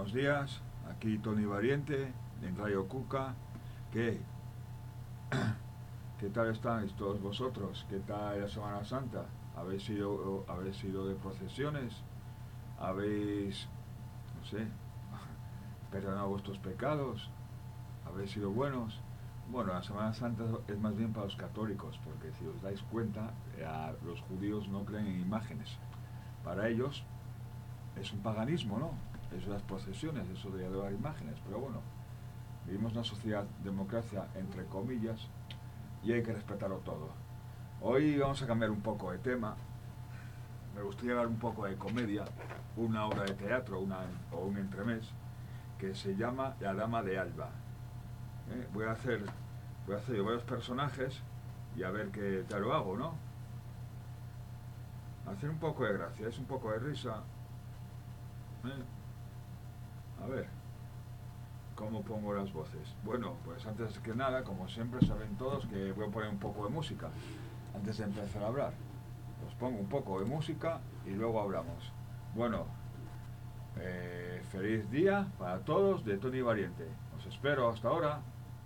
buenos días. Aquí Tony Valiente, en Radio Cuca. ¿Qué? ¿Qué tal estáis todos vosotros? ¿Qué tal la Semana Santa? ¿Habéis ido de procesiones? ¿Habéis, no sé, perdonado vuestros pecados? ¿Habéis sido buenos? Bueno, la Semana Santa es más bien para los católicos, porque si os dais cuenta, los judíos no creen en imágenes. Para ellos es un paganismo, ¿no? Eso de las procesiones, eso de adorar imágenes. Pero bueno, vivimos en una sociedad democracia, entre comillas, y hay que respetarlo todo. Hoy vamos a cambiar un poco de tema. Me gustaría hablar un poco de comedia, una obra de teatro o un entremés, que se llama La Dama de Alba. Voy a hacer yo varios personajes y a ver qué tal lo hago, ¿no? Hacer un poco de gracia, es un poco de risa. A ver, ¿cómo pongo las voces? Bueno, pues antes que nada, como siempre saben todos que voy a poner un poco de música antes de empezar a hablar. Pues pongo un poco de música y luego hablamos. Bueno, feliz día para todos de Tony Valiente. Os espero hasta ahora.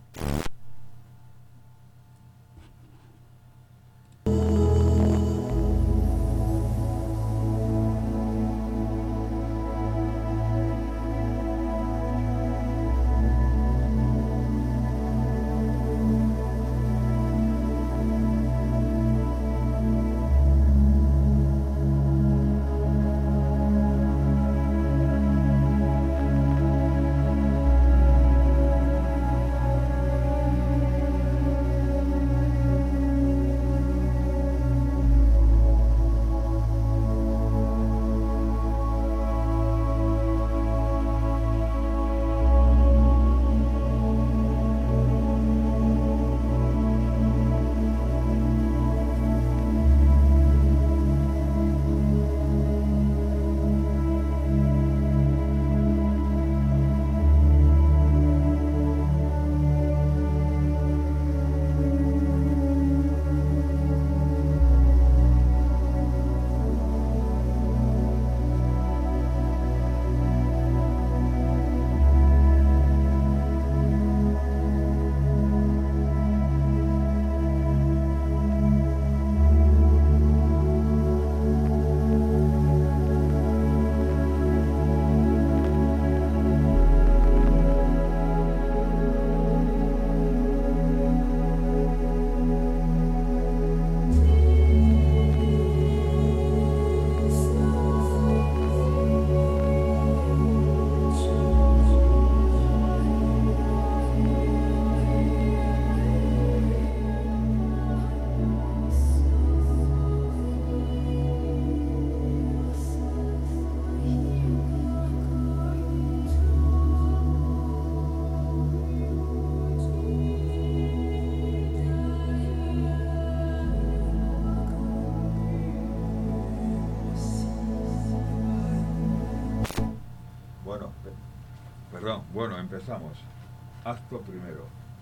Bueno, empezamos. Acto primero.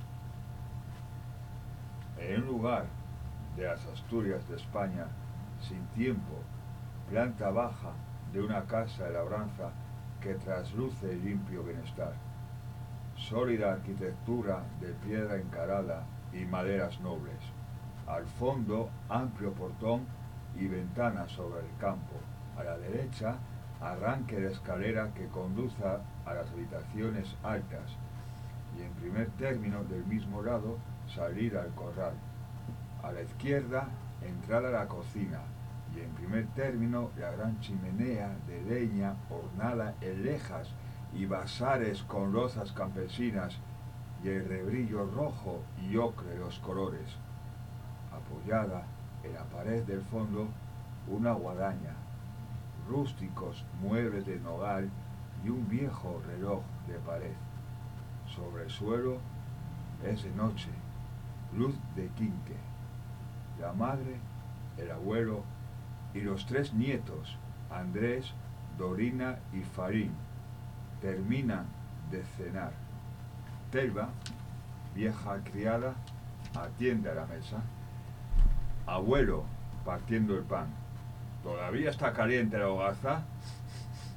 En un lugar de las Asturias de España, sin tiempo, planta baja de una casa de labranza que trasluce limpio bienestar. Sólida arquitectura de piedra encarada y maderas nobles. Al fondo, amplio portón y ventana sobre el campo. A la derecha, arranque de escalera que conduce a las habitaciones altas y en primer término del mismo lado salida al corral. A la izquierda entrada a la cocina y en primer término la gran chimenea de leña ornada en lejas y basares con lozas campesinas y el rebrillo rojo y ocre de los colores. Apoyada en la pared del fondo una guadaña, rústicos muebles de nogal y un viejo reloj de pared. Sobre el suelo es de noche, luz de quinque. La madre, el abuelo y los tres nietos, Andrés, Dorina y Farín, terminan de cenar. Telva, vieja criada, atiende a la mesa. Abuelo, partiendo el pan. ¿Todavía está caliente la hogaza?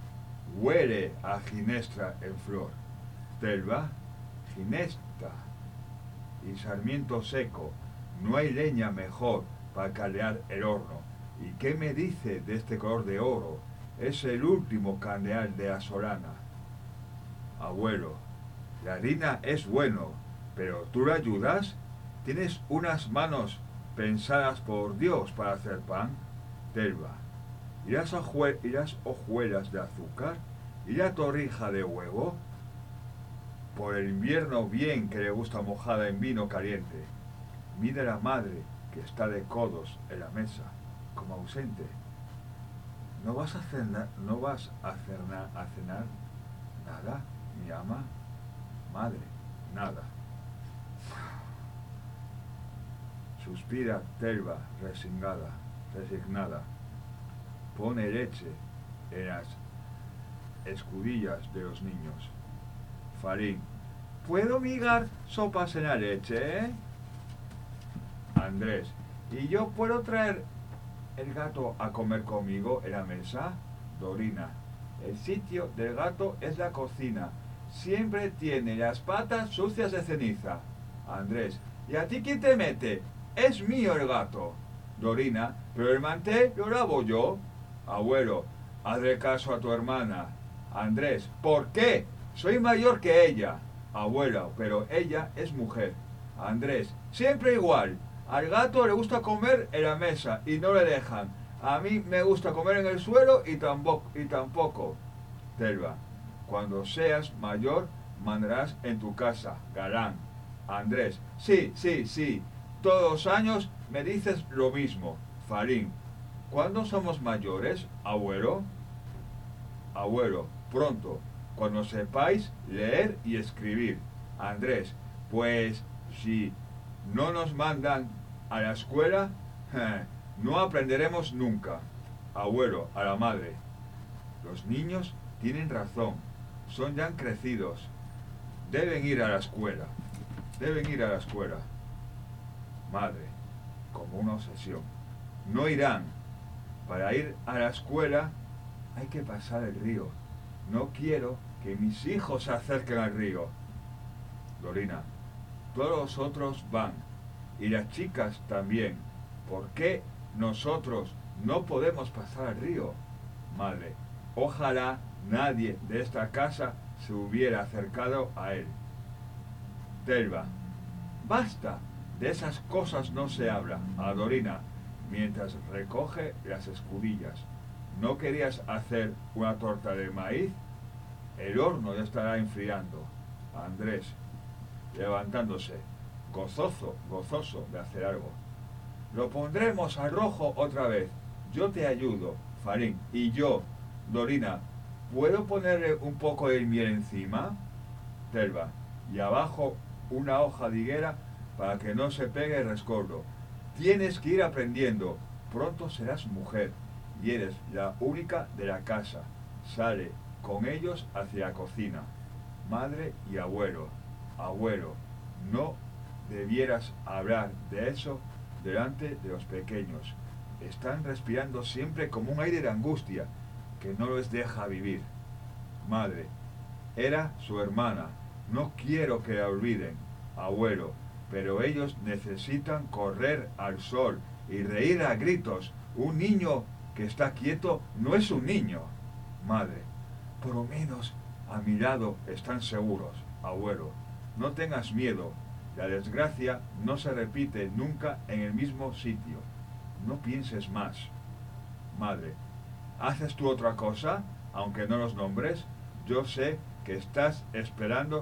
huele a ginestra en flor. Telva, ginesta y sarmiento seco. No hay leña mejor para caldear el horno. ¿Y qué me dice de este color de oro? Es el último candeal de la solana. Abuelo, la harina es bueno, pero ¿tú la ayudas? ¿Tienes unas manos pensadas por Dios para hacer pan? Telva, ¿y las hojuelas de azúcar? ¿Y la torrija de huevo? Por el invierno bien que le gusta mojada en vino caliente. Mide la madre que está de codos en la mesa, como ausente. ¿No vas a cenar, a cenar nada, mi ama? Madre, nada. Suspira Telva, resignada. Pone leche en las escudillas de los niños. Farín, ¿puedo migar sopas en la leche? Andrés, ¿y yo puedo traer el gato a comer conmigo en la mesa? Dorina, el sitio del gato es la cocina. Siempre tiene las patas sucias de ceniza. Andrés, ¿y a ti quién te mete? Es mío el gato. Dorina, pero el mantel lo lavo yo. Abuelo, hazle caso a tu hermana. Andrés, ¿por qué? Soy mayor que ella. Abuela, pero ella es mujer. Andrés, siempre igual. Al gato le gusta comer en la mesa y no le dejan. A mí me gusta comer en el suelo y tampoco. Telva, cuando seas mayor mandarás en tu casa, galán. Andrés, sí. Todos los años me dices lo mismo. Farín, ¿cuándo somos mayores, abuelo? Abuelo, pronto, cuando sepáis leer y escribir. Andrés, pues si no nos mandan a la escuela, no aprenderemos nunca. Abuelo, a la madre. Los niños tienen razón, son ya crecidos. Deben ir a la escuela. Madre, como una obsesión. No irán. Para ir a la escuela hay que pasar el río. No quiero que mis hijos se acerquen al río. Dorina, todos los otros van. Y las chicas también. ¿Por qué nosotros no podemos pasar al río? Madre, ojalá nadie de esta casa se hubiera acercado a él. Telva, basta, de esas cosas no se habla. A Dorina, mientras recoge las escudillas. ¿No querías hacer una torta de maíz? El horno ya estará enfriando. Andrés, levantándose, gozoso de hacer algo. Lo pondremos al rojo otra vez. Yo te ayudo, Farín. Y yo, Dorina, ¿puedo ponerle un poco de miel encima? Telva, y abajo una hoja de higuera para que no se pegue el rescoldo. Tienes que ir aprendiendo. Pronto serás mujer y eres la única de la casa. Sale con ellos hacia la cocina. Madre y abuelo. Abuelo, no debieras hablar de eso delante de los pequeños. Están respirando siempre como un aire de angustia que no les deja vivir. Madre, era su hermana. No quiero que la olviden. Abuelo, pero ellos necesitan correr al sol y reír a gritos. Un niño que está quieto no es un niño. Madre, por lo menos a mi lado están seguros. Abuelo, no tengas miedo. La desgracia no se repite nunca en el mismo sitio. No pienses más. Madre, ¿haces tú otra cosa, aunque no los nombres? Yo sé que estás esperando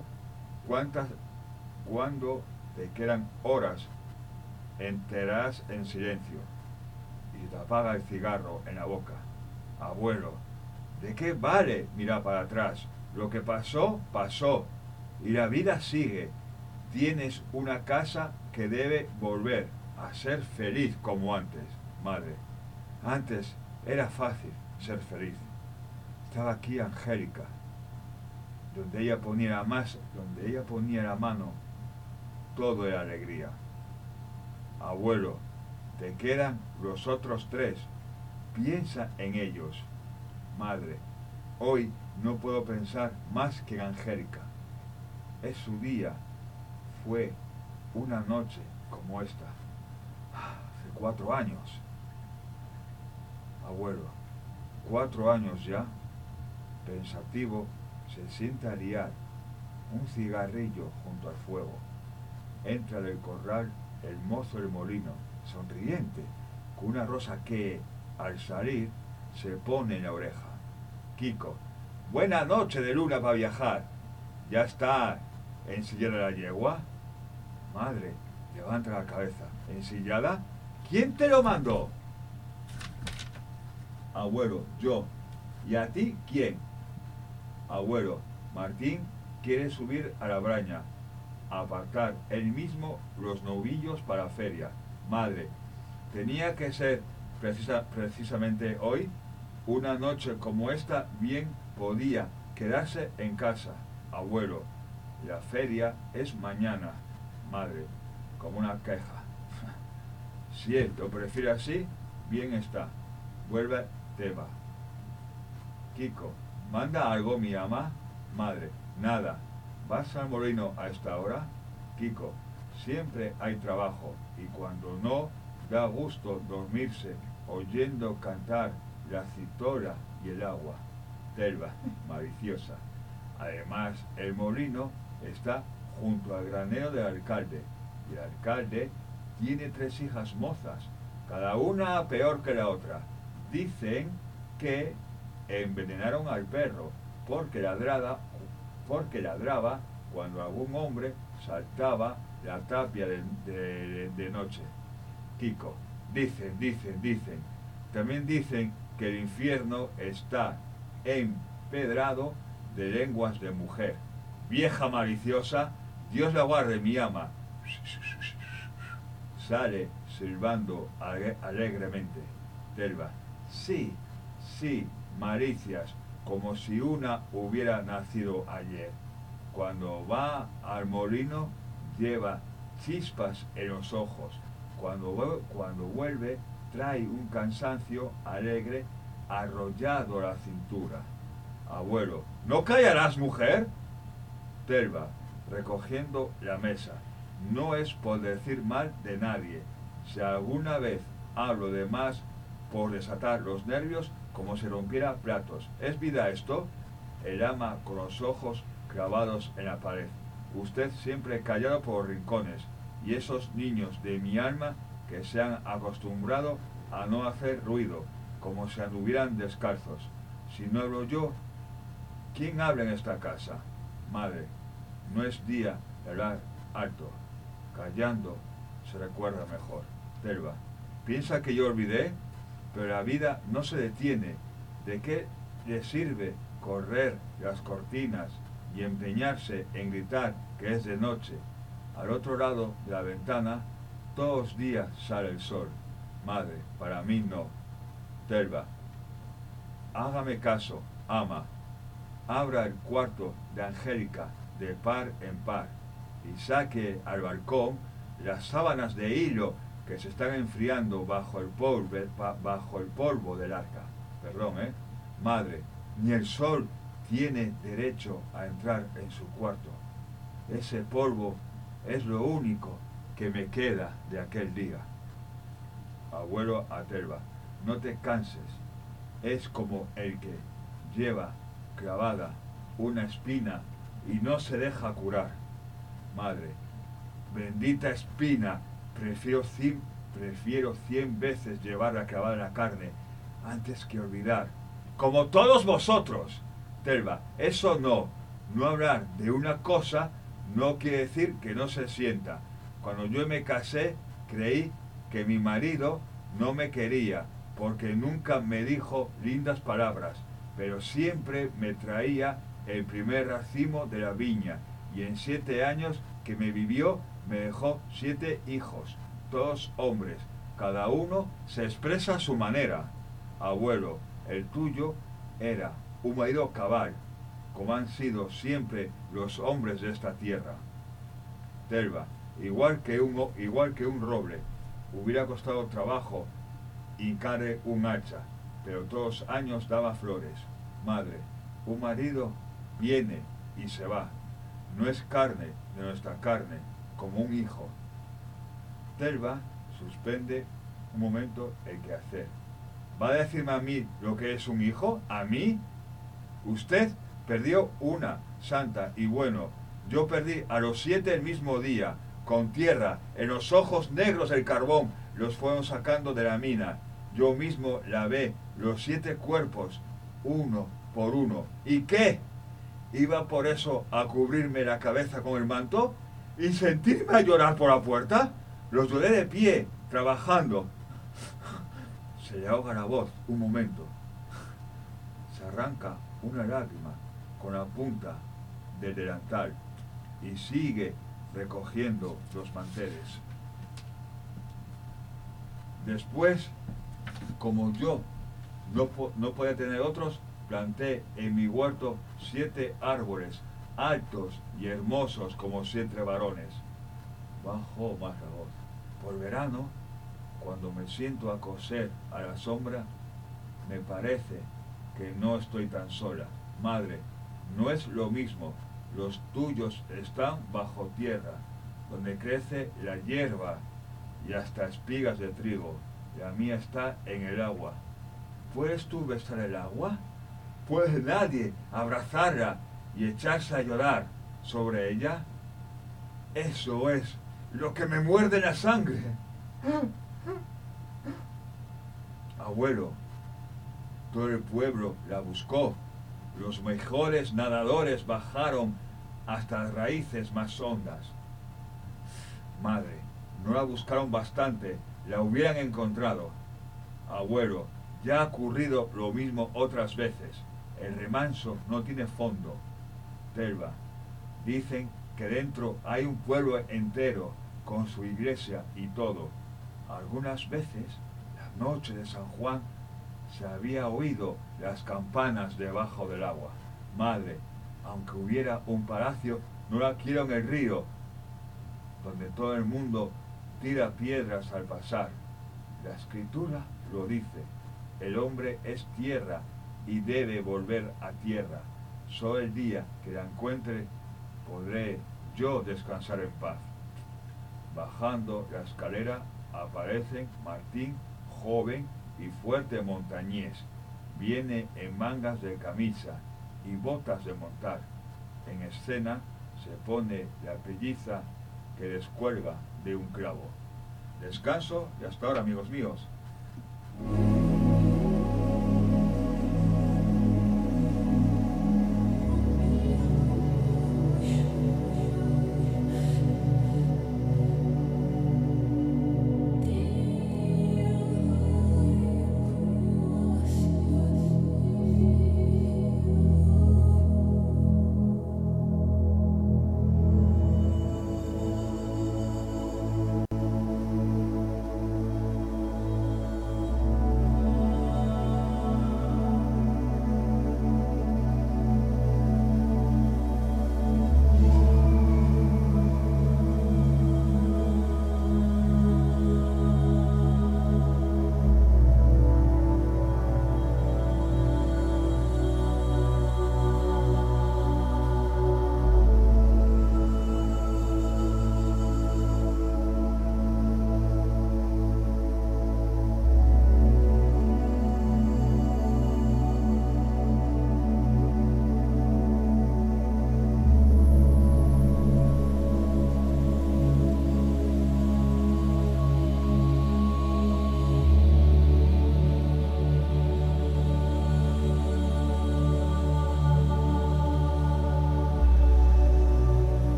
cuando te quedan horas. Enterarás en silencio y te apaga el cigarro en la boca. Abuelo, ¿de qué vale mirar para atrás? Lo que pasó, pasó. Y la vida sigue. Tienes una casa que debe volver a ser feliz como antes, madre. Antes era fácil ser feliz. Estaba aquí Angélica, donde ella ponía la mano, todo era alegría. Abuelo, te quedan los otros 3. Piensa en ellos. Madre, Hoy no puedo pensar más que en Angélica. Es su día. Fue una noche como esta. Hace 4 años. Abuelo, 4 años ya. Pensativo, se sienta a liar un cigarrillo junto al fuego. Entra del corral el mozo del molino, sonriente, con una rosa que, al salir, se pone en la oreja. Kiko, buena noche de luna para viajar. ¿Ya está ensillada la yegua? Madre, levanta la cabeza. ¿Ensillada? ¿Quién te lo mandó? Abuelo, yo. ¿Y a ti quién? Abuelo, Martín quiere subir a la braña, a apartar él mismo los novillos para la feria. Madre, tenía que ser precisamente hoy. Una noche como esta bien podía quedarse en casa. Abuelo, la feria es mañana. Madre, como una queja. Si él lo prefiere así, bien está. Vuelve Teba. Kiko, ¿manda algo mi ama? Madre, nada. ¿Vas al molino a esta hora? Kiko, siempre hay trabajo y cuando no, da gusto dormirse oyendo cantar la citora y el agua. Telva, maliciosa. Además, el molino está junto al granero del alcalde y el alcalde tiene 3 hijas mozas, cada una peor que la otra. Dicen que envenenaron al perro porque ladraba cuando algún hombre saltaba la tapia de noche. Kiko, dicen. También dicen que el infierno está empedrado de lenguas de mujer. Vieja maliciosa, Dios la guarde, mi ama. Sale silbando alegremente. Telva, sí, malicias, como si una hubiera nacido ayer. Cuando va al molino, lleva chispas en los ojos. Cuando vuelve, trae un cansancio alegre arrollado a la cintura. Abuelo, ¿no callarás, mujer? Telva, recogiendo la mesa. No es por decir mal de nadie. Si alguna vez hablo de más por desatar los nervios, como si rompiera platos. ¿Es vida esto? El ama con los ojos clavados en la pared. Usted siempre callado por los rincones. Y esos niños de mi alma que se han acostumbrado a no hacer ruido, como si anduvieran descalzos. Si no hablo yo, ¿quién habla en esta casa? Madre, no es día de hablar alto. Callando se recuerda mejor. Telva, ¿piensa que yo olvidé? Pero la vida no se detiene. ¿De qué le sirve correr las cortinas y empeñarse en gritar que es de noche? Al otro lado de la ventana, todos los días sale el sol. Madre, para mí no. Telva, hágame caso, ama. Abra el cuarto de Angélica de par en par y saque al balcón las sábanas de hilo que se están enfriando bajo el polvo del arca. Perdón, Madre, ni el sol tiene derecho a entrar en su cuarto. Ese polvo es lo único que me queda de aquel día. Abuelo a Telva, no te canses. Es como el que lleva clavada una espina y no se deja curar. Madre, bendita espina, prefiero 100 veces llevarla clavada en la carne antes que olvidar. Como todos vosotros. Telva, eso no hablar de una cosa no quiere decir que no se sienta. Cuando yo me casé, creí que mi marido no me quería, porque nunca me dijo lindas palabras, pero siempre me traía el primer racimo de la viña, y en 7 años que me vivió, me dejó 7 hijos, todos hombres, cada uno se expresa a su manera. Abuelo, el tuyo era un marido cabal, como han sido siempre los hombres de esta tierra. Telva, igual que un roble, hubiera costado trabajo hincarle un hacha, pero todos los años daba flores. Madre, Un marido viene y se va. No es carne de nuestra carne, como un hijo. Telva suspende un momento el quehacer. ¿Va a decirme a mí lo que es un hijo? ¿A mí? Usted perdió una, santa y bueno. Yo perdí a los 7 el mismo día, con tierra, en los ojos negros del carbón, los fueron sacando de la mina. Yo mismo lavé los 7 cuerpos, uno por uno. ¿Y qué? ¿Iba por eso a cubrirme la cabeza con el manto? ¿Y sentirme a llorar por la puerta? Los lloré de pie, trabajando. Se le ahoga la voz, un momento. Se arranca una lágrima con la punta del delantal y sigue recogiendo los manteles. Después, como yo no podía tener otros, planté en mi huerto 7 árboles, altos y hermosos como 7 varones. Bajó más la voz. Por verano, cuando me siento a coser a la sombra, me parece que no estoy tan sola. Madre, no es lo mismo. Los tuyos están bajo tierra, donde crece la hierba y hasta espigas de trigo. La mía está en el agua. ¿Puedes tú besar el agua? ¿Puede nadie abrazarla y echarse a llorar sobre ella? Eso es lo que me muerde la sangre. Abuelo, todo el pueblo la buscó. Los mejores nadadores bajaron hasta las raíces más hondas. Madre, no la buscaron bastante, la hubieran encontrado. Abuelo, ya ha ocurrido lo mismo otras veces. El remanso no tiene fondo. Telva, dicen que dentro hay un pueblo entero, con su iglesia y todo. Algunas veces, la noche de San Juan, se había oído las campanas debajo del agua. Madre, aunque hubiera un palacio, no la quiero en el río, donde todo el mundo tira piedras al pasar. La escritura lo dice, el hombre es tierra y debe volver a tierra. Solo el día que la encuentre podré yo descansar en paz. Bajando la escalera aparecen Martín, joven y fuerte montañés. Viene en mangas de camisa y botas de montar. En escena se pone la pelliza que descuelga de un clavo. Descanso y hasta ahora, amigos míos.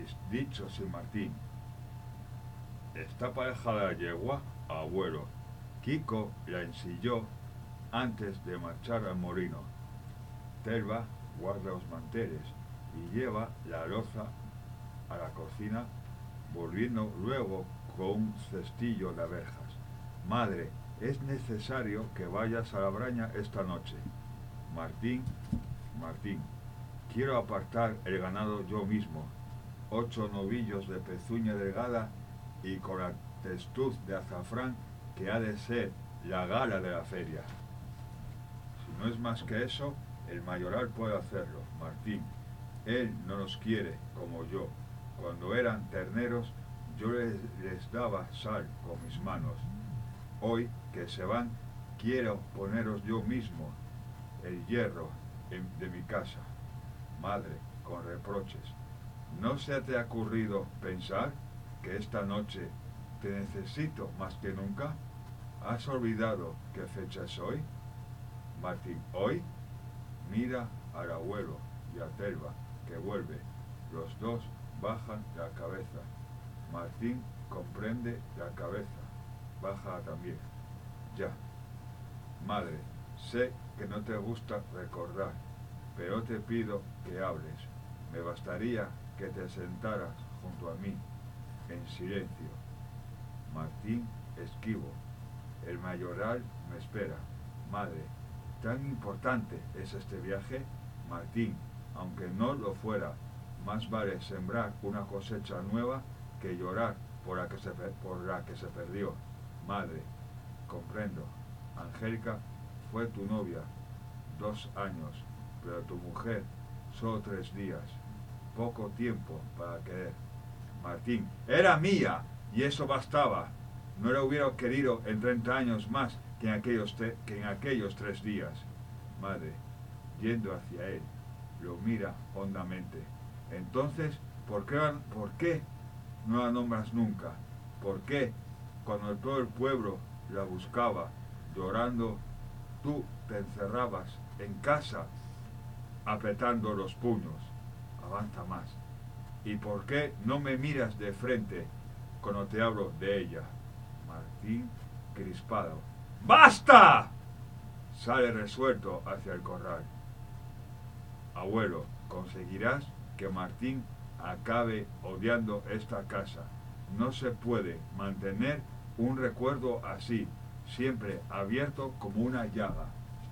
dicho sin Martín. Está pareja la yegua, abuelo. Kiko la ensilló antes de marchar al molino. Telva guarda los manteles y lleva la loza a la cocina, volviendo luego con un cestillo de abejas. Madre, es necesario que vayas a la braña esta noche. Martín, Martín, quiero apartar el ganado yo mismo. 8 novillos de pezuña delgada y con la testuz de azafrán que ha de ser la gala de la feria. Si no es más que eso, el mayoral puede hacerlo, Martín. Él no los quiere como yo. Cuando eran terneros, yo les daba sal con mis manos. Hoy que se van, quiero poneros yo mismo el hierro de mi casa. Madre, con reproches, ¿no se te ha ocurrido pensar que esta noche te necesito más que nunca? ¿Has olvidado qué fecha es hoy? Martín, hoy mira al abuelo y a Telva, que vuelve. Los dos bajan la cabeza. Martín comprende la cabeza. Baja también. Ya. Madre, sé que no te gusta recordar, pero te pido que hables. Me bastaría que te sentaras junto a mí, en silencio. Martín esquivo. El mayoral me espera. Madre, ¿tan importante es este viaje? Martín, aunque no lo fuera, más vale sembrar una cosecha nueva que llorar por la que se perdió. Madre, comprendo. Angélica fue tu novia 2 años, pero tu mujer solo 3 días. Poco tiempo para querer. Martín, era mía y eso bastaba. No la hubiera querido en 30 años más que en aquellos 3 días. Madre, yendo hacia él, lo mira hondamente. Entonces, ¿por qué no la nombras nunca? ¿Por qué, cuando todo el pueblo la buscaba, llorando, tú te encerrabas en casa, apretando los puños? Avanza más. ¿Y por qué no me miras de frente cuando te hablo de ella? Martín, crispado. ¡Basta! Sale resuelto hacia el corral. Abuelo, conseguirás que Martín acabe odiando esta casa. No se puede mantener un recuerdo así, siempre abierto como una llaga.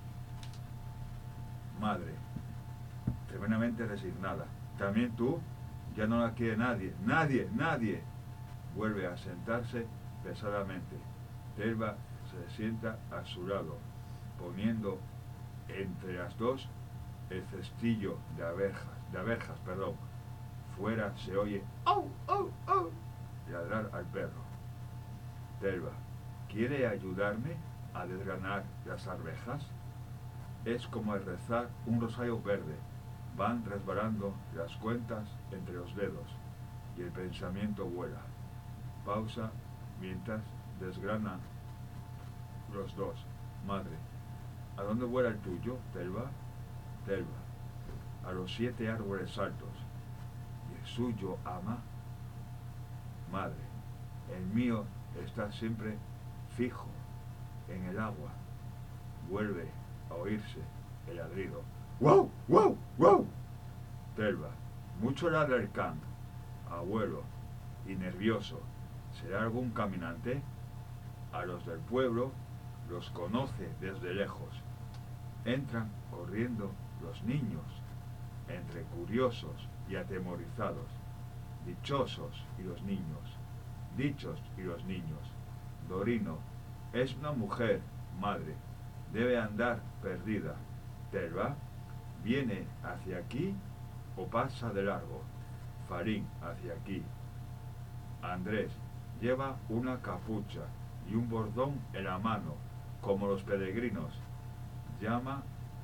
Madre, tremendamente resignada. ¿También tú? Ya no la quiere nadie. ¡Nadie! Vuelve a sentarse pesadamente. Telva se sienta a su lado, poniendo entre las dos el cestillo de abejas. Fuera se oye ¡au! Ladrar al perro. Telva, ¿quiere ayudarme a desgranar las arvejas? Es como al rezar un rosario verde. Van resbalando las cuentas entre los dedos y el pensamiento vuela. Pausa mientras desgranan los dos. Madre, ¿a dónde vuela el tuyo, Telva? Telva, a los 7 árboles altos. ¿Y el suyo, ama? Madre, el mío está siempre fijo en el agua. Vuelve a oírse el ladrido. ¡Wow! Telva, mucho ladra el can. Abuelo, y nervioso. ¿Será algún caminante? A los del pueblo los conoce desde lejos. Entran corriendo los niños, entre curiosos y atemorizados. Dichosos y los niños. Dichos y los niños. Dorino, es una mujer, madre. Debe andar perdida. Telva, ¿viene hacia aquí o pasa de largo? Farín, hacia aquí. Andrés, lleva una capucha y un bordón en la mano, como los peregrinos. Llaman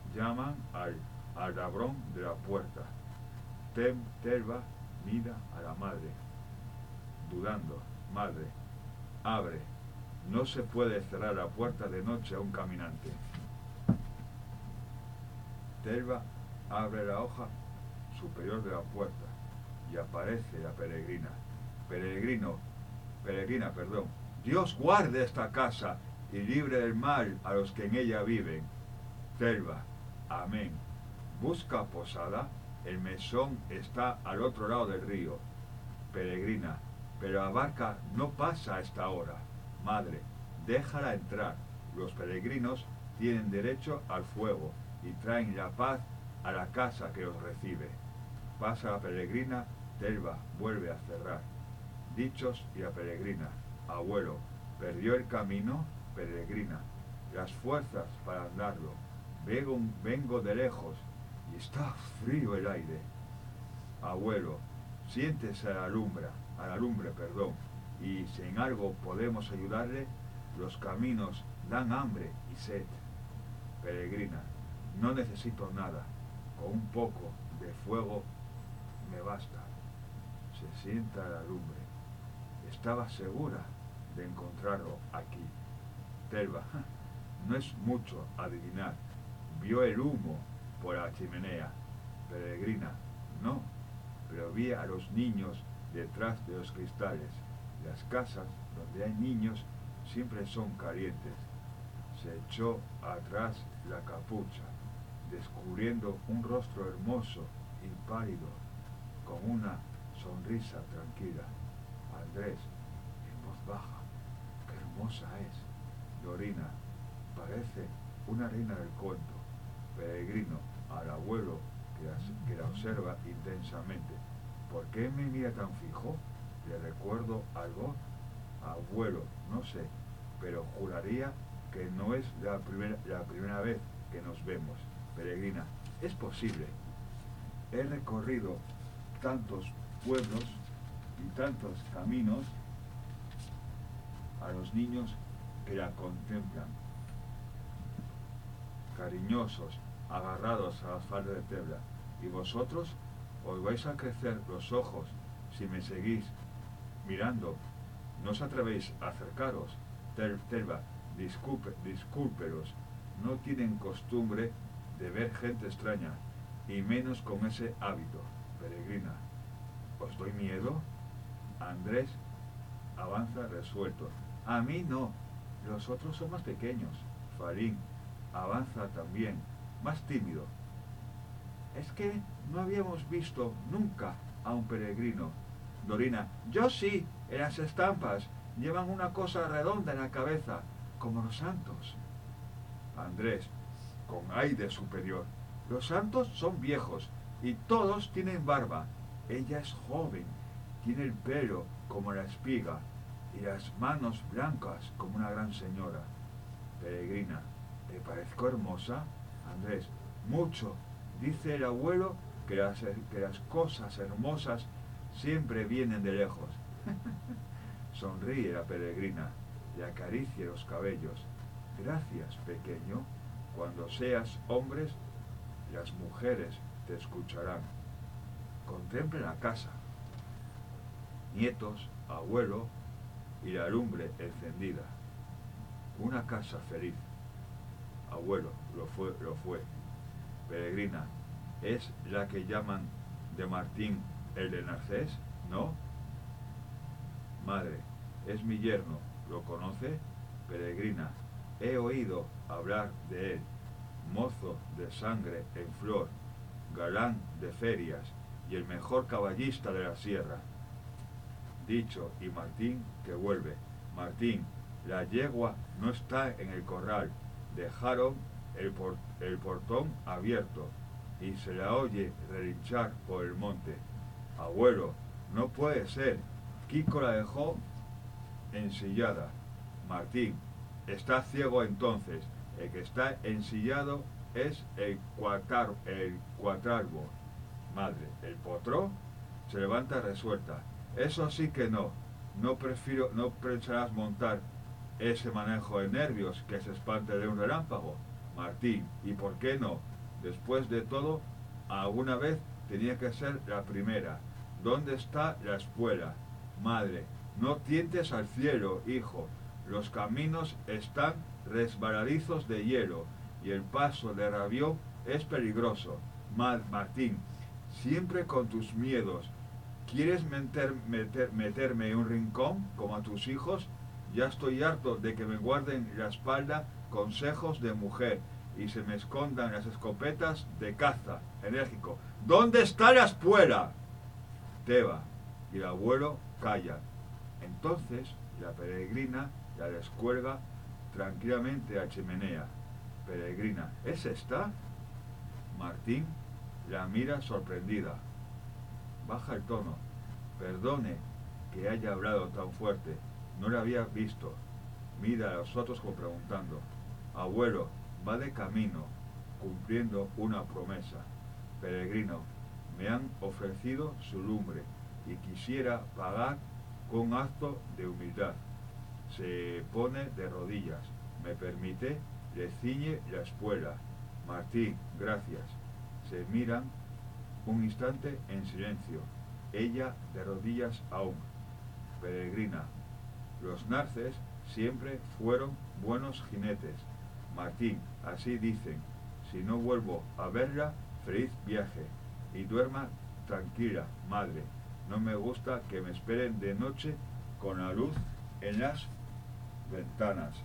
al ladrón de la puerta. Telva mira a la madre, dudando. Madre, abre. No se puede cerrar la puerta de noche a un caminante. Telva abre la hoja superior de la puerta y aparece la peregrina. Peregrina, perdón. Dios guarde esta casa y libre del mal a los que en ella viven. Telva, amén. Busca posada, el mesón está al otro lado del río. Peregrina, pero la barca no pasa a esta hora. Madre, déjala entrar. Los peregrinos tienen derecho al fuego y traen la paz a la casa que los recibe. Pasa la peregrina, Telva vuelve a cerrar. Dichos y la peregrina. Abuelo, perdió el camino, peregrina, las fuerzas para andarlo. Vengo de lejos y está frío el aire. Abuelo, siéntese a la lumbre, y si en algo podemos ayudarle, los caminos dan hambre y sed. Peregrina, no necesito nada, con un poco de fuego me basta. Se sienta a la lumbre. Estaba segura de encontrarlo aquí. Telva, no es mucho adivinar. Vio el humo por la chimenea. Peregrina, no, pero vi a los niños detrás de los cristales. Las casas donde hay niños siempre son calientes. Se echó atrás la capucha, descubriendo un rostro hermoso y pálido, con una sonrisa tranquila. Andrés, en voz baja, qué hermosa es. Dorina, parece una reina del cuento. Peregrino, al abuelo que la observa intensamente. ¿Por qué me mira tan fijo? ¿Le recuerdo algo? Abuelo, no sé, pero juraría que no es la primera vez que nos vemos. Peregrina, es posible. He recorrido tantos pueblos y tantos caminos a los niños que la contemplan, cariñosos, agarrados a las faldas de Telva. Y vosotros os vais a crecer los ojos si me seguís mirando. No os atrevéis a acercaros. Telva, discúlpelos, no tienen costumbre de ver gente extraña, y menos con ese hábito. Peregrina, ¿os doy miedo? Andrés avanza resuelto. A mí no, los otros son más pequeños. Farín avanza también, más tímido. Es que no habíamos visto nunca a un peregrino. Dorina, yo sí, en las estampas llevan una cosa redonda en la cabeza, como los santos. Andrés, con aire superior, los santos son viejos y todos tienen barba. Ella es joven, tiene el pelo como la espiga y las manos blancas como una gran señora. Peregrina, ¿te parezco hermosa? Andrés, mucho. Dice el abuelo que las cosas hermosas siempre vienen de lejos. Sonríe la peregrina, le acaricia los cabellos. Gracias, pequeño. Cuando seas hombres, las mujeres te escucharán. Contemple la casa. Nietos, abuelo y la lumbre encendida. Una casa feliz. Abuelo, lo fue. Peregrina, ¿es la que llaman de Martín el de Narcés? ¿No? Madre, es mi yerno, ¿lo conoce? Peregrina, he oído hablar de él, mozo de sangre en flor, galán de ferias y el mejor caballista de la sierra. Dicho, y Martín que vuelve. Martín, la yegua no está en el corral, dejaron el portón abierto y se la oye relinchar por el monte. Abuelo, no puede ser. Kiko la dejó ensillada. Martín, está ciego entonces. El que está ensillado es el cuatralbo. Madre, ¿el potro? Se levanta resuelta. Eso sí que no. No pensarás montar ese manejo de nervios que se espante de un relámpago. Martín, ¿y por qué no? Después de todo, alguna vez tenía que ser la primera. ¿Dónde está la espuela? Madre, no tientes al cielo, hijo. Los caminos están resbaladizos de hielo y el paso de rabión es peligroso. Martín, siempre con tus miedos. ¿Quieres meterme en un rincón como a tus hijos? Ya estoy harto de que me guarden la espalda consejos de mujer y se me escondan las escopetas de caza. Enérgico. ¿Dónde está la espuela? Teba y el abuelo callan. Entonces la peregrina la descuelga tranquilamente a chimenea. Peregrina, ¿es esta? Martín la mira sorprendida. Baja el tono. Perdone que haya hablado tan fuerte. No la había visto. Mira a los otros como preguntando. Abuelo, va de camino, cumpliendo una promesa. Peregrino, me han ofrecido su lumbre y quisiera pagar con acto de humildad. Se pone de rodillas. ¿Me permite? Le ciñe la espuela. Martín, gracias. Se miran un instante en silencio. Ella de rodillas aún. Peregrina. Los narces siempre fueron buenos jinetes. Martín, así dicen. Si no vuelvo a verla, feliz viaje. Y duerma tranquila, madre. No me gusta que me esperen de noche con la luz en las ventanas.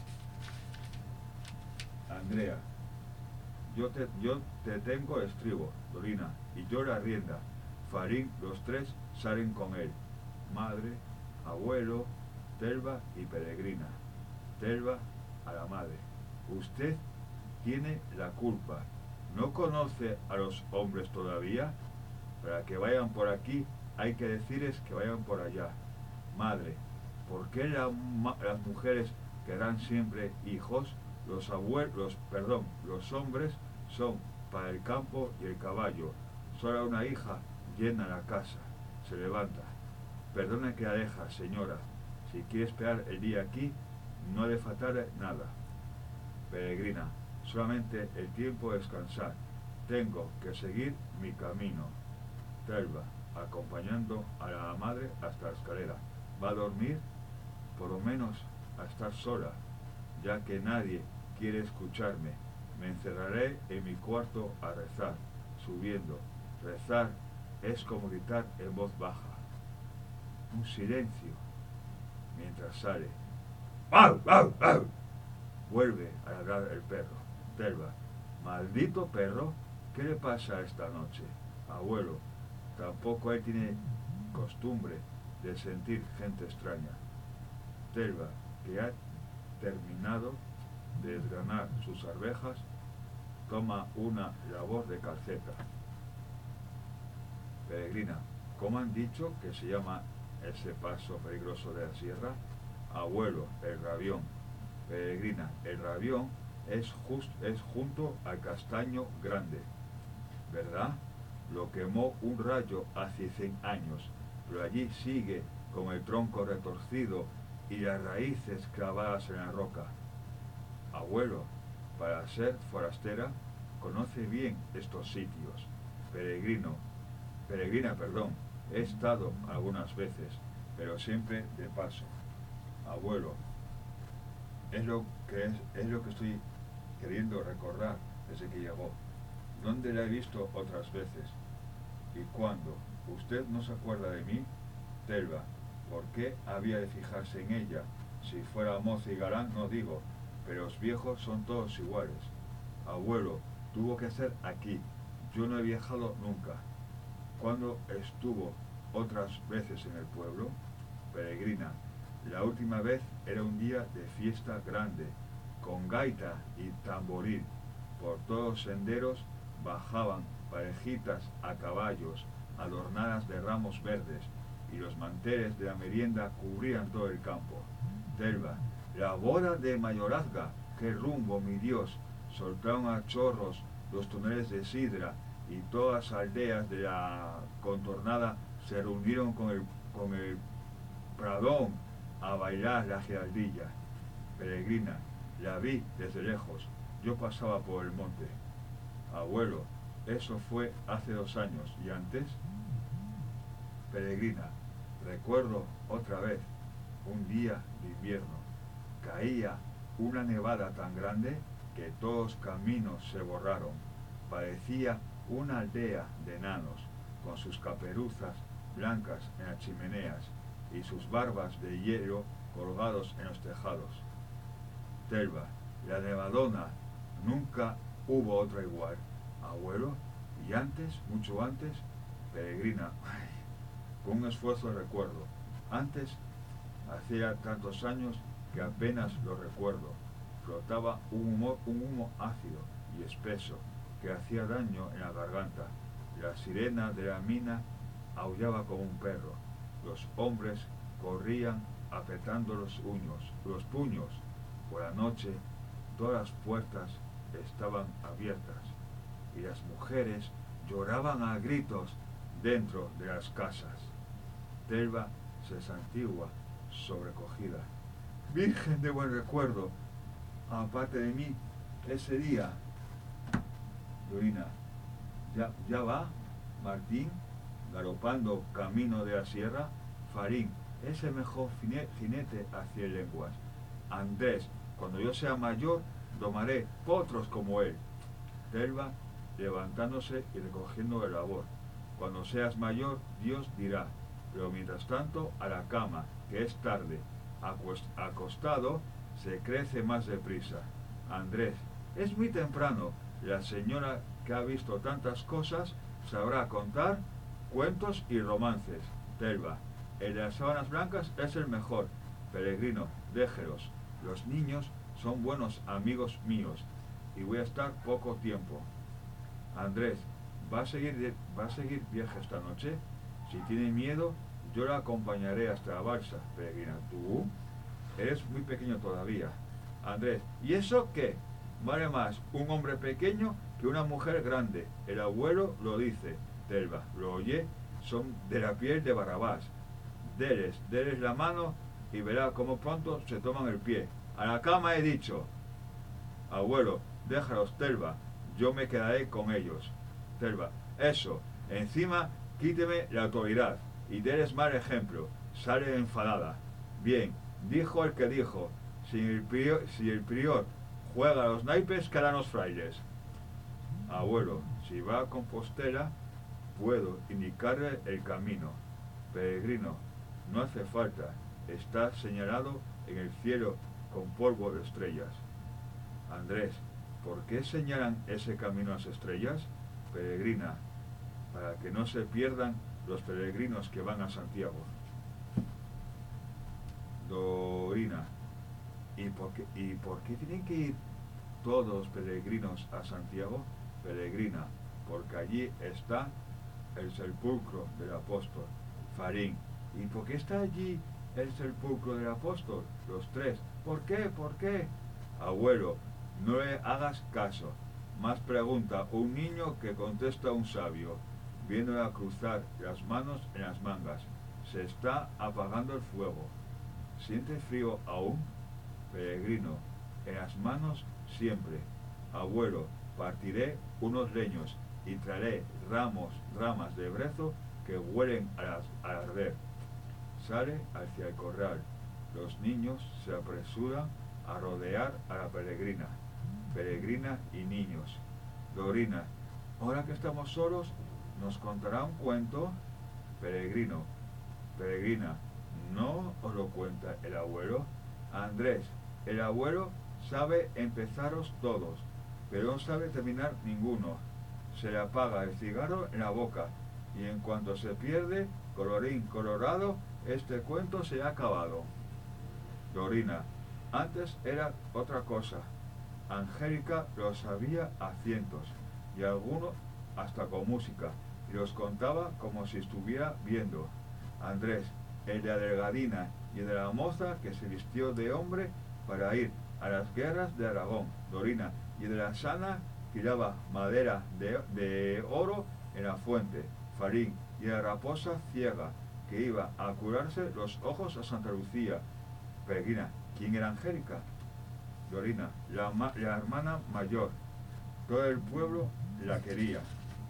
Andrea, yo te tengo estribo, Dorina, y yo la rienda. Farín, los tres salen con él. Madre, abuelo, Telva y Peregrina. Telva a la madre. Usted tiene la culpa. ¿No conoce a los hombres todavía? Para que vayan por aquí hay que decirles que vayan por allá. Madre, ¿por qué las mujeres querrán siempre hijos? Los hombres son para el campo y el caballo. Solo una hija llena la casa. Se levanta. Perdone que la deja, señora. Si quiere esperar el día aquí, no le faltará nada. Peregrina, solamente el tiempo de descansar. Tengo que seguir mi camino. Telva, acompañando a la madre hasta la escalera. ¿Va a dormir? Por lo menos a estar sola, ya que nadie quiere escucharme. Me encerraré en mi cuarto a rezar, subiendo. Rezar es como gritar en voz baja. Un silencio, mientras sale. ¡Au, au, au! Vuelve a ladrar el perro. Telva, maldito perro, ¿qué le pasa esta noche? Abuelo, tampoco él tiene costumbre de sentir gente extraña. Telva, que ha terminado de desgranar sus arvejas, toma una labor de calceta. Peregrina, ¿cómo han dicho que se llama ese paso peligroso de la sierra? Abuelo, el Rabión. Peregrina, el Rabión es junto al Castaño Grande, ¿verdad? Lo quemó un rayo hace 100 años, pero allí sigue con el tronco retorcido y las raíces clavadas en la roca. Abuelo, para ser forastera, conoce bien estos sitios. Peregrina, he estado algunas veces, pero siempre de paso. Abuelo, es lo que estoy queriendo recordar desde que llegó. ¿Dónde la he visto otras veces? ¿Y cuándo? ¿Usted no se acuerda de mí? Telva, ¿por qué había de fijarse en ella? Si fuera moza y galán, no digo, pero los viejos son todos iguales. Abuelo, tuvo que ser aquí. Yo no he viajado nunca. ¿Cuándo estuvo otras veces en el pueblo? Peregrina, la última vez era un día de fiesta grande, con gaita y tamboril. Por todos los senderos bajaban parejitas a caballos, adornadas de ramos verdes, y los manteles de la merienda cubrían todo el campo. Telva, la boda de Mayorazga, qué rumbo, mi Dios, soltaron a chorros los toneles de sidra, y todas las aldeas de la contornada se reunieron con el pradón a bailar la giraldilla. Peregrina, la vi desde lejos, yo pasaba por el monte. Abuelo, eso fue hace 2 años, ¿y antes? Peregrina, recuerdo otra vez, un día de invierno, caía una nevada tan grande que todos los caminos se borraron. Parecía una aldea de enanos, con sus caperuzas blancas en las chimeneas y sus barbas de hielo colgados en los tejados. Telva, la de Madonna, nunca hubo otra igual. Abuelo, y antes, mucho antes, Peregrina, con un esfuerzo de recuerdo. Antes, hacía tantos años que apenas lo recuerdo. Flotaba un humo ácido y espeso que hacía daño en la garganta. La sirena de la mina aullaba como un perro. Los hombres corrían apretando los puños. Por la noche, todas las puertas estaban abiertas y las mujeres lloraban a gritos dentro de las casas. Telva se santigua sobrecogida. Virgen de buen recuerdo, aparte de mí, ese día. Dorina, ya va Martín galopando camino de la sierra. Farín, ese mejor jinete a 100 lenguas. Andrés, cuando yo sea mayor, domaré potros como él. Telva, levantándose y recogiendo el labor. Cuando seas mayor, Dios dirá, pero mientras tanto, a la cama, que es tarde. Acostado, se crece más deprisa. Andrés, es muy temprano. La señora que ha visto tantas cosas sabrá contar cuentos y romances. Telva, el de las sábanas blancas es el mejor. Peregrino, déjelos. Los niños son buenos amigos míos y voy a estar poco tiempo. Andrés, ¿va a seguir viaje esta noche? Si tiene miedo, yo la acompañaré hasta la balsa. Peregrina, ¿tú? Eres muy pequeño todavía. Andrés, ¿y eso qué? Vale más un hombre pequeño que una mujer grande. El abuelo lo dice. Telva, lo oye, son de la piel de Barrabás. Deles la mano y verá cómo pronto se toman el pie. A la cama he dicho. Abuelo, déjalos, Telva, yo me quedaré con ellos. Telva, eso, encima quíteme la autoridad y deles mal ejemplo. Sale enfadada. Bien, dijo el que dijo, si el prior juega a los naipes, que harán los frailes. Abuelo, si va a Compostela, puedo indicarle el camino. Peregrino, no hace falta, está señalado en el cielo con polvo de estrellas. Andrés, ¿por qué señalan ese camino a las estrellas? Peregrina, para que no se pierdan los peregrinos que van a Santiago. Dorina, ¿y por qué tienen que ir todos los peregrinos a Santiago? Peregrina, porque allí está el sepulcro del apóstol. Farín, ¿y por qué está allí el sepulcro del apóstol? Los tres, ¿por qué? ¿Por qué? Abuelo, no le hagas caso. Más pregunta un niño que contesta un sabio, viendo a cruzar las manos en las mangas. Se está apagando el fuego. ¿Siente frío aún? Peregrino, en las manos siempre. Abuelo, partiré unos leños y traeré ramas de brezo que huelen al arder. Sale hacia el corral. Los niños se apresuran a rodear a la peregrina. Peregrina y niños. Dorina, ahora que estamos solos, ¿nos contará un cuento? Peregrino, Peregrina, ¿no os lo cuenta el abuelo? Andrés, el abuelo sabe empezaros todos, pero no sabe terminar ninguno. Se le apaga el cigarro en la boca y en cuanto se pierde, colorín colorado, este cuento se ha acabado. Dorina, antes era otra cosa. Angélica los sabía a cientos y algunos hasta con música y los contaba como si estuviera viendo. Andrés, el de la delgadina y el de la moza que se vistió de hombre para ir a las guerras de Aragón. Dorina, y el de la sana que tiraba madera de oro en la fuente. Farín, y de la raposa ciega que iba a curarse los ojos a Santa Lucía. Peregrina, ¿quién era Angélica? Dorina, la hermana mayor. Todo el pueblo la quería,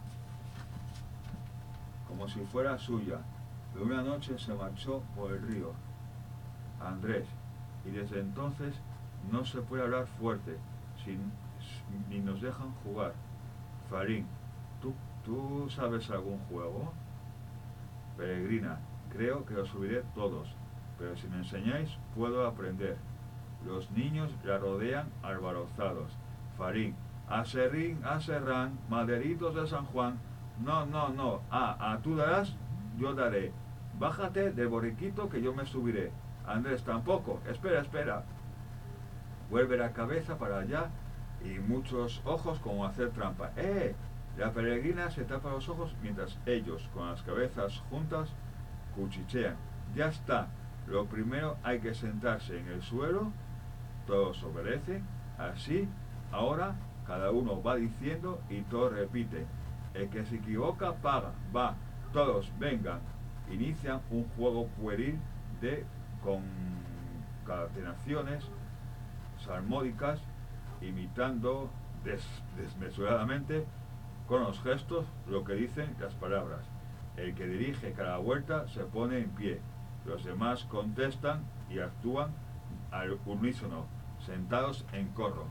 como si fuera suya. Pero una noche se marchó por el río. Andrés, y desde entonces no se puede hablar fuerte, ni nos dejan jugar. Farín, ¿tú sabes algún juego? Peregrina, creo que os subiré todos, pero si me enseñáis puedo aprender. Los niños la rodean alborozados. Farín, a Serrín, a Serrán, maderitos de San Juan. No, no, no, tú darás, yo daré. Bájate del borriquito que yo me subiré. Andrés, tampoco, espera, espera. Vuelve la cabeza para allá y muchos ojos como hacer trampa. La peregrina se tapa los ojos mientras ellos, con las cabezas juntas, cuchichean. Ya está. Lo primero hay que sentarse en el suelo. Todos obedecen. Así, ahora cada uno va diciendo y todo repite. El que se equivoca paga. Va. Todos vengan. Inician un juego pueril de concatenaciones salmódicas, imitando desmesuradamente con los gestos lo que dicen las palabras. El que dirige cada vuelta se pone en pie. Los demás contestan y actúan al unísono, sentados en corro.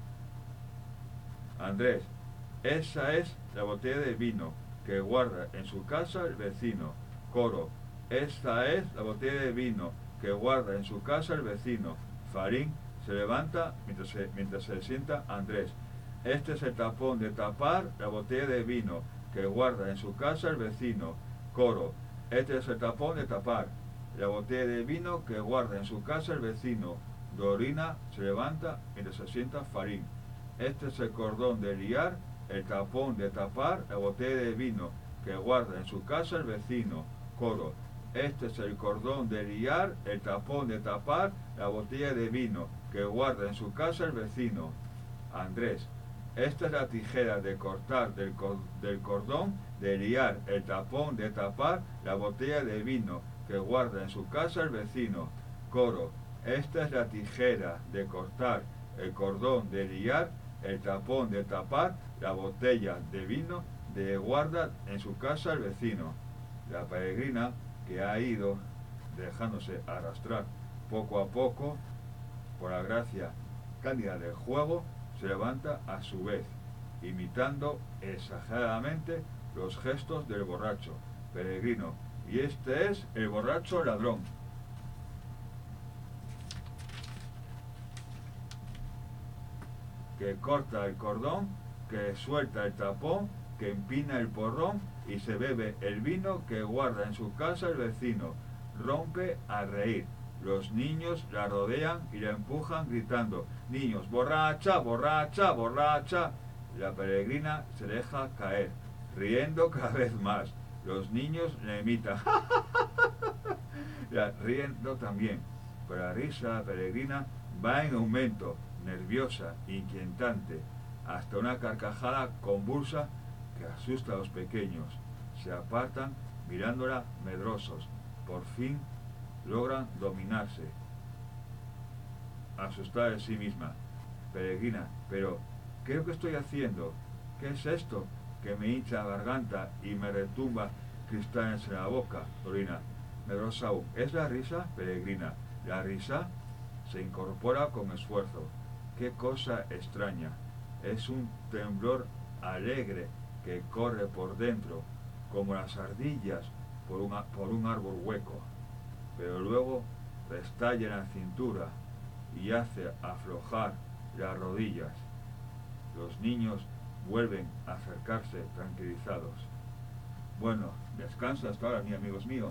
Andrés, esa es la botella de vino que guarda en su casa el vecino. Coro, esta es la botella de vino que guarda en su casa el vecino. Farín se levanta mientras se sienta Andrés. Este es el tapón de tapar la botella de vino que guarda en su casa el vecino. Coro, este es el tapón de tapar la botella de vino que guarda en su casa el vecino. Dorina se levanta mientras se sienta Farín. Este es el cordón de liar, el tapón de tapar la botella de vino que guarda en su casa el vecino. Coro, este es el cordón de liar, el tapón de tapar la botella de vino que guarda en su casa el vecino. Andrés, esta es la tijera de cortar del cordón de liar, el tapón de tapar la botella de vino que guarda en su casa el vecino. Coro, esta es la tijera de cortar el cordón de liar, el tapón de tapar la botella de vino de guarda en su casa el vecino. La peregrina, que ha ido dejándose arrastrar poco a poco por la gracia cándida del juego, se levanta a su vez, imitando exageradamente los gestos del borracho peregrino. Y este es el borracho ladrón. Que corta el cordón, que suelta el tapón, que empina el porrón y se bebe el vino que guarda en su casa el vecino. Rompe a reír. Los niños la rodean y la empujan gritando: niños, borracha, borracha, borracha. La peregrina se deja caer, riendo cada vez más. Los niños la imitan, riendo también. Pero la risa de la peregrina va en aumento, nerviosa, inquietante, hasta una carcajada convulsa que asusta a los pequeños. Se apartan mirándola medrosos. Por fin logran dominarse, asustada de sí misma. Peregrina, pero ¿qué es lo que estoy haciendo? ¿Qué es esto que me hincha la garganta y me retumba cristales en la boca? Dorina, medrosa aún. ¿Es la risa? Peregrina, la risa se incorpora con esfuerzo. Qué cosa extraña. Es un temblor alegre que corre por dentro, como las ardillas por un árbol hueco, pero luego restalla en la cintura y hace aflojar las rodillas. Los niños vuelven a acercarse tranquilizados. Bueno, descanso hasta ahora, mis amigos míos.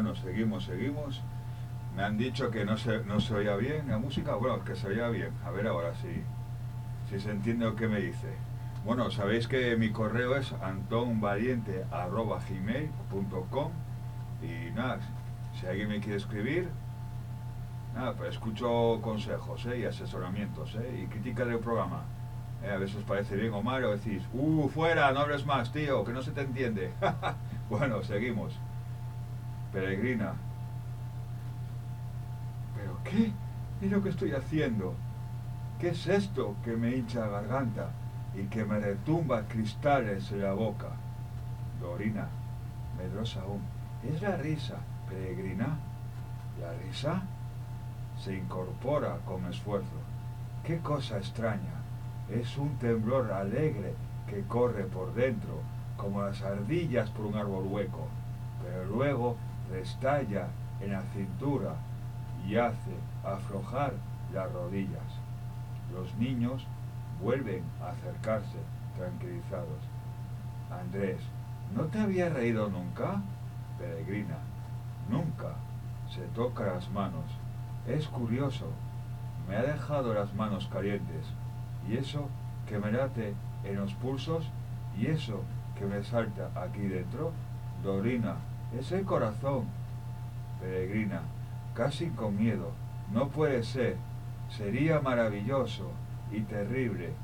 Bueno, seguimos. Me han dicho que no se oía bien la música. Bueno, que se oía bien. A ver ahora si se entiende lo que me dice. Bueno, sabéis que mi correo es antonvaliente@gmail.com y nada, si alguien me quiere escribir, nada, pues escucho consejos y asesoramientos y crítica del programa. A veces os parece bien o mal o decís, fuera, no hables más, tío, que no se te entiende. Bueno, seguimos. Peregrina. ¿Pero qué? ¿Es lo que estoy haciendo? ¿Qué es esto que me hincha la garganta y que me retumba cristales en la boca? Dorina, medrosa aún. Es la risa, peregrina. ¿La risa? Se incorpora con esfuerzo. ¡Qué cosa extraña! Es un temblor alegre que corre por dentro, como las ardillas por un árbol hueco, pero luego restalla en la cintura y hace aflojar las rodillas. Los niños vuelven a acercarse, tranquilizados. Andrés, ¿no te había reído nunca? Peregrina, nunca. Se toca las manos. Es curioso. Me ha dejado las manos calientes. Y eso que me late en los pulsos, y eso que me salta aquí dentro. Dorina, es el corazón. Peregrina, casi con miedo. No puede ser. Sería maravilloso y terrible.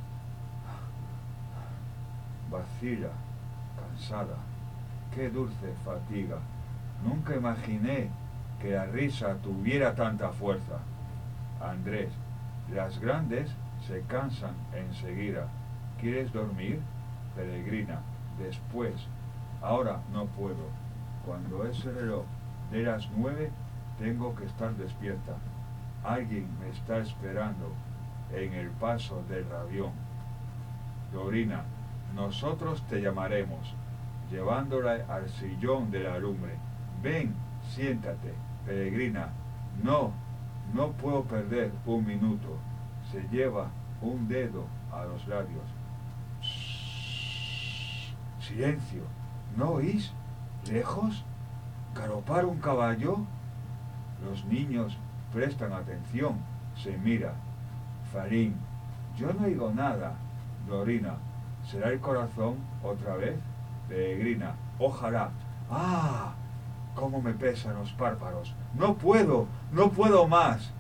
Vacila, cansada. Qué dulce fatiga. Nunca imaginé que la risa tuviera tanta fuerza. Andrés, las grandes se cansan enseguida. ¿Quieres dormir? Peregrina, después. Ahora no puedo. Cuando es el reloj de las 9, tengo que estar despierta. Alguien me está esperando en el paso del rabión. Dorina, nosotros te llamaremos, llevándola al sillón de la lumbre. Ven, siéntate, peregrina. No puedo perder un minuto. Se lleva un dedo a los labios. Shh, silencio. ¿No oís? ¿Lejos? ¿Galopar un caballo? Los niños prestan atención. Se mira. Farín, yo no oigo nada. Dorina, ¿será el corazón otra vez? Peregrina, ojalá. ¡Ah! ¡Cómo me pesan los párpados! ¡No puedo más!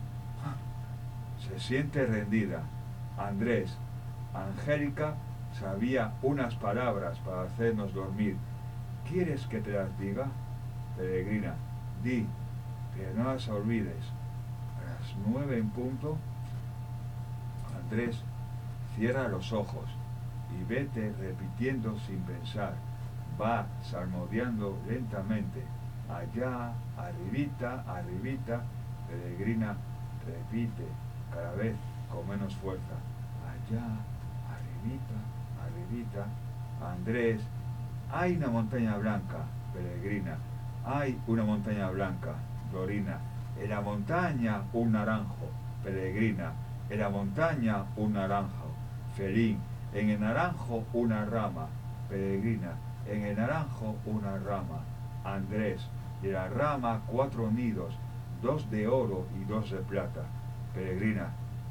Se siente rendida. Andrés, Angélica sabía unas palabras para hacernos dormir. ¿Quieres que te las diga? Peregrina, di, pero no las olvides. A las 9 en punto. Andrés, cierra los ojos y vete repitiendo sin pensar. Va salmodiando lentamente. Allá, arribita, arribita. Peregrina repite cada vez con menos fuerza. Allá, arribita, arribita. Andrés, hay una montaña blanca. Peregrina, hay una montaña blanca. Dorina, en la montaña un naranjo. Peregrina, en la montaña un naranjo. Felín, en el naranjo una rama. Peregrina, en el naranjo una rama. Andrés, de la rama 4 nidos, 2 de oro y 2 de plata. Peregrina,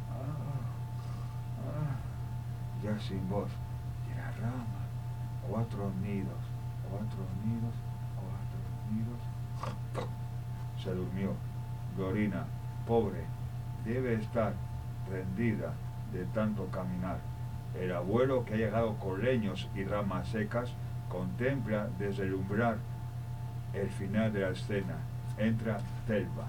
ya sin voz. De la rama, 4 nidos, 4 nidos, 4 nidos. Se durmió. Dorina, pobre, debe estar rendida de tanto caminar. El abuelo, que ha llegado con leños y ramas secas, contempla desde el umbral el final de la escena. Entra Telva.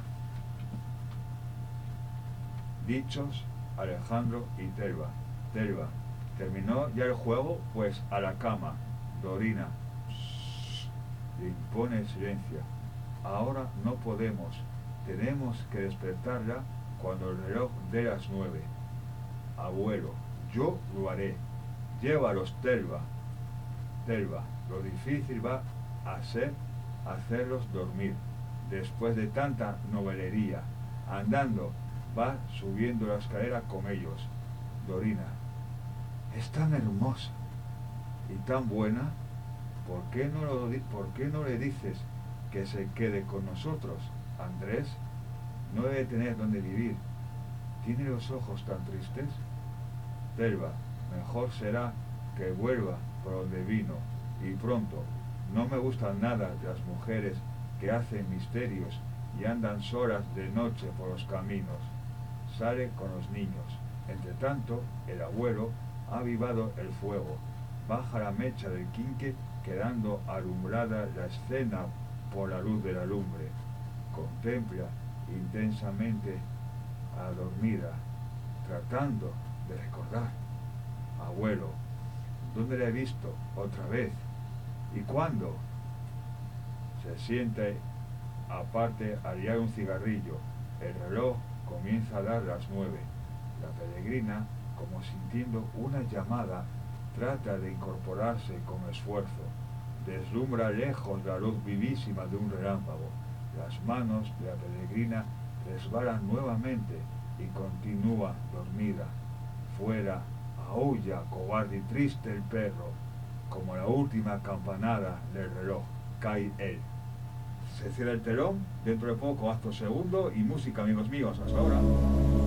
Dichos Alejandro y Telva. Telva, ¿terminó ya el juego? Pues a la cama. Dorina, le impone silencio. Ahora no podemos. Tenemos que despertarla cuando el reloj dé las 9. Abuelo, yo lo haré. Llévalos, Telva. Telva, lo difícil va a ser hacerlos dormir. Después de tanta novelería, andando, va subiendo la escalera con ellos. Dorina, es tan hermosa y tan buena. ¿Por qué no le dices que se quede con nosotros. Andrés no debe tener donde vivir. ¿Tiene los ojos tan tristes? Telva, mejor será que vuelva por donde vino, y pronto. No me gustan nada las mujeres que hacen misterios y andan solas de noche por los caminos. Sale con los niños. Entre tanto, el abuelo ha avivado el fuego. Baja la mecha del quinque, quedando alumbrada la escena por la luz de la lumbre. Contempla intensamente a la dormida, tratando de recordar. Abuelo, ¿dónde le he visto otra vez? ¿Y cuándo? Se siente aparte a liar un cigarrillo. El reloj comienza a dar las 9. La peregrina, como sintiendo una llamada, trata de incorporarse con esfuerzo. Deslumbra lejos la luz vivísima de un relámpago. Las manos de la peregrina resbalan nuevamente y continúa dormida. Fuera aúlla cobarde y triste el perro. Como la última campanada del reloj, cae él. Se cierra el telón, dentro de poco acto segundo y música, amigos míos. Hasta ahora.